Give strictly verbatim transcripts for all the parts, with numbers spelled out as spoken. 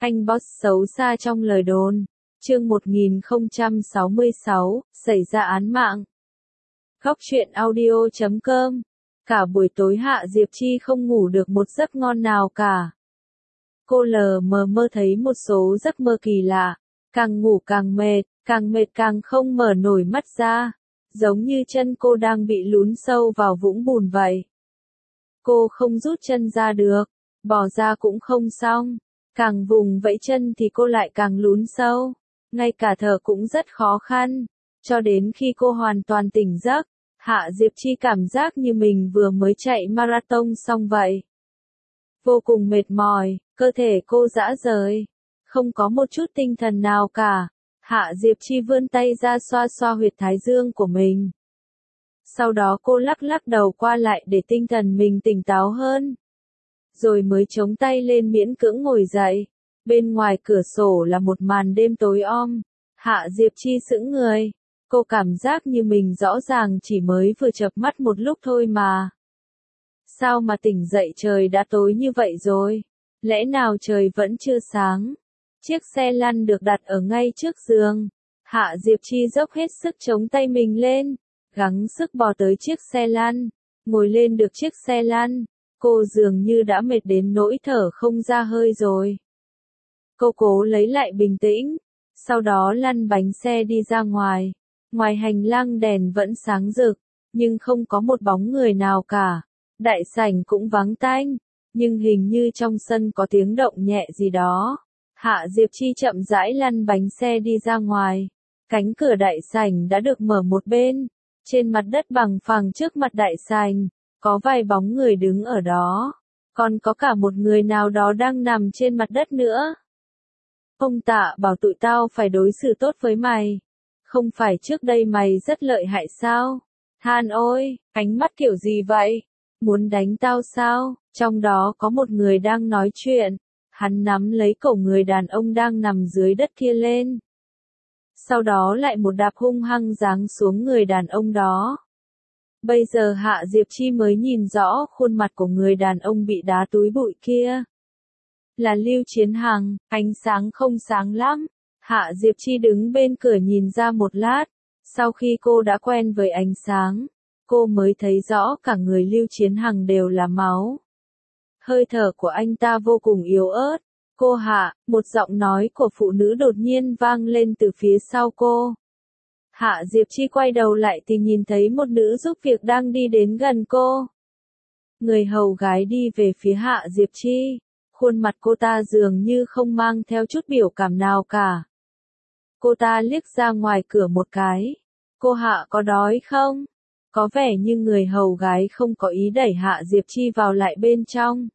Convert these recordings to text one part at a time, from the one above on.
Anh boss xấu xa trong lời đồn. Chương một nghìn không trăm sáu mươi sáu, xảy ra án mạng. Góc truyện audio chấm com. Cả buổi tối Hạ Diệp Chi không ngủ được một giấc ngon nào cả. Cô lờ mờ mơ thấy một số giấc mơ kỳ lạ, càng ngủ càng mệt, càng mệt càng không mở nổi mắt ra, giống như chân cô đang bị lún sâu vào vũng bùn vậy. Cô không rút chân ra được, bỏ ra cũng không xong, càng vùng vẫy chân thì cô lại càng lún sâu, ngay cả thở cũng rất khó khăn, cho đến khi cô hoàn toàn tỉnh giấc, Hạ Diệp Chi cảm giác như mình vừa mới chạy marathon xong vậy. Vô cùng mệt mỏi, cơ thể cô rã rời, không có một chút tinh thần nào cả. Hạ Diệp Chi vươn tay ra xoa xoa huyệt thái dương của mình. Sau đó cô lắc lắc đầu qua lại để tinh thần mình tỉnh táo hơn. Rồi mới chống tay lên miễn cưỡng ngồi dậy. Bên ngoài cửa sổ là một màn đêm tối om. Hạ Diệp Chi sững người. Cô cảm giác như mình rõ ràng chỉ mới vừa chợp mắt một lúc thôi mà. Sao mà tỉnh dậy trời đã tối như vậy rồi? Lẽ nào trời vẫn chưa sáng? Chiếc xe lăn được đặt ở ngay trước giường. Hạ Diệp Chi dốc hết sức chống tay mình lên, gắng sức bò tới chiếc xe lăn, ngồi lên được chiếc xe lăn. Cô dường như đã mệt đến nỗi thở không ra hơi rồi. Cô cố lấy lại bình tĩnh, sau đó lăn bánh xe đi ra ngoài. Ngoài hành lang đèn vẫn sáng rực, nhưng không có một bóng người nào cả. Đại sảnh cũng vắng tanh, nhưng hình như trong sân có tiếng động nhẹ gì đó. Hạ Diệp Chi chậm rãi lăn bánh xe đi ra ngoài. Cánh cửa đại sảnh đã được mở một bên. Trên mặt đất bằng phẳng trước mặt đại sảnh, có vài bóng người đứng ở đó. Còn có cả một người nào đó đang nằm trên mặt đất nữa. Ông Tạ bảo tụi tao phải đối xử tốt với mày. Không phải trước đây mày rất lợi hại sao? Than ôi, ánh mắt kiểu gì vậy? Muốn đánh tao sao? Trong đó có một người đang nói chuyện. Hắn nắm lấy cổ người đàn ông đang nằm dưới đất kia lên. Sau đó lại một đạp hung hăng giáng xuống người đàn ông đó. Bây giờ Hạ Diệp Chi mới nhìn rõ khuôn mặt của người đàn ông bị đá túi bụi kia. Là Lưu Chiến Hằng, ánh sáng không sáng lắm. Hạ Diệp Chi đứng bên cửa nhìn ra một lát. Sau khi cô đã quen với ánh sáng, cô mới thấy rõ cả người Lưu Chiến Hằng đều là máu. Hơi thở của anh ta vô cùng yếu ớt. Cô Hạ, một giọng nói của phụ nữ đột nhiên vang lên từ phía sau cô. Hạ Diệp Chi quay đầu lại thì nhìn thấy một nữ giúp việc đang đi đến gần cô. Người hầu gái đi về phía Hạ Diệp Chi. Khuôn mặt cô ta dường như không mang theo chút biểu cảm nào cả. Cô ta liếc ra ngoài cửa một cái. Cô Hạ có đói không? Có vẻ như người hầu gái không có ý đẩy Hạ Diệp Chi vào lại bên trong.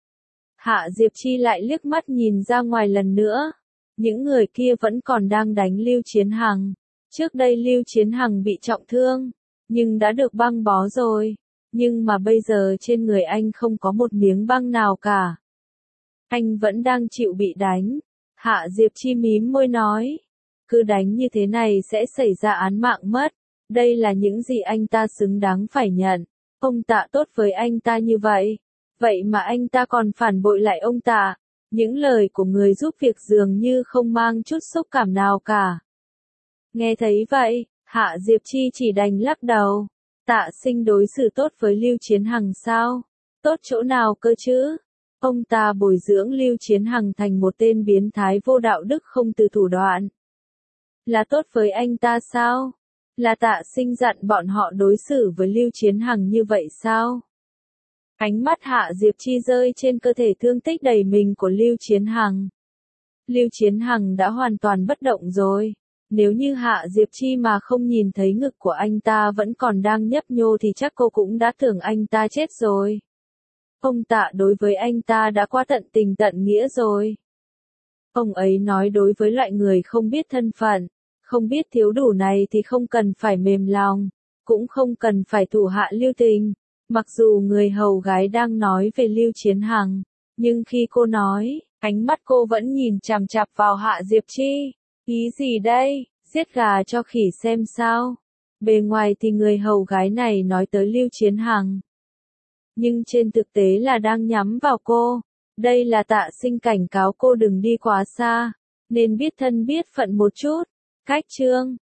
Hạ Diệp Chi lại liếc mắt nhìn ra ngoài lần nữa. Những người kia vẫn còn đang đánh Lưu Chiến Hằng. Trước đây Lưu Chiến Hằng bị trọng thương, nhưng đã được băng bó rồi. Nhưng mà bây giờ trên người anh không có một miếng băng nào cả. Anh vẫn đang chịu bị đánh. Hạ Diệp Chi mím môi nói. Cứ đánh như thế này sẽ xảy ra án mạng mất. Đây là những gì anh ta xứng đáng phải nhận. Ông Tạ tốt với anh ta như vậy. Vậy mà anh ta còn phản bội lại ông Tạ. Những lời của người giúp việc dường như không mang chút xúc cảm nào cả. Nghe thấy vậy, Hạ Diệp Chi chỉ đành lắc đầu. Tạ Sinh đối xử tốt với Lưu Chiến Hằng sao? Tốt chỗ nào cơ chứ? Ông ta bồi dưỡng Lưu Chiến Hằng thành một tên biến thái vô đạo đức không từ thủ đoạn. Là tốt với anh ta sao? Là Tạ Sinh dặn bọn họ đối xử với Lưu Chiến Hằng như vậy sao? Ánh mắt Hạ Diệp Chi rơi trên cơ thể thương tích đầy mình của Lưu Chiến Hằng. Lưu Chiến Hằng đã hoàn toàn bất động rồi. Nếu như Hạ Diệp Chi mà không nhìn thấy ngực của anh ta vẫn còn đang nhấp nhô thì chắc cô cũng đã tưởng anh ta chết rồi. Ông Tạ đối với anh ta đã quá tận tình tận nghĩa rồi. Ông ấy nói đối với loại người không biết thân phận, không biết thiếu đủ này thì không cần phải mềm lòng, cũng không cần phải thủ hạ lưu tình. Mặc dù người hầu gái đang nói về Lưu Chiến Hằng, nhưng khi cô nói, ánh mắt cô vẫn nhìn chằm chằm vào Hạ Diệp Chi. Ý gì đây? Giết gà cho khỉ xem sao? Bề ngoài thì người hầu gái này nói tới Lưu Chiến Hằng. Nhưng trên thực tế là đang nhắm vào cô. Đây là Tạ Sinh cảnh cáo cô đừng đi quá xa, nên biết thân biết phận một chút. Cách chương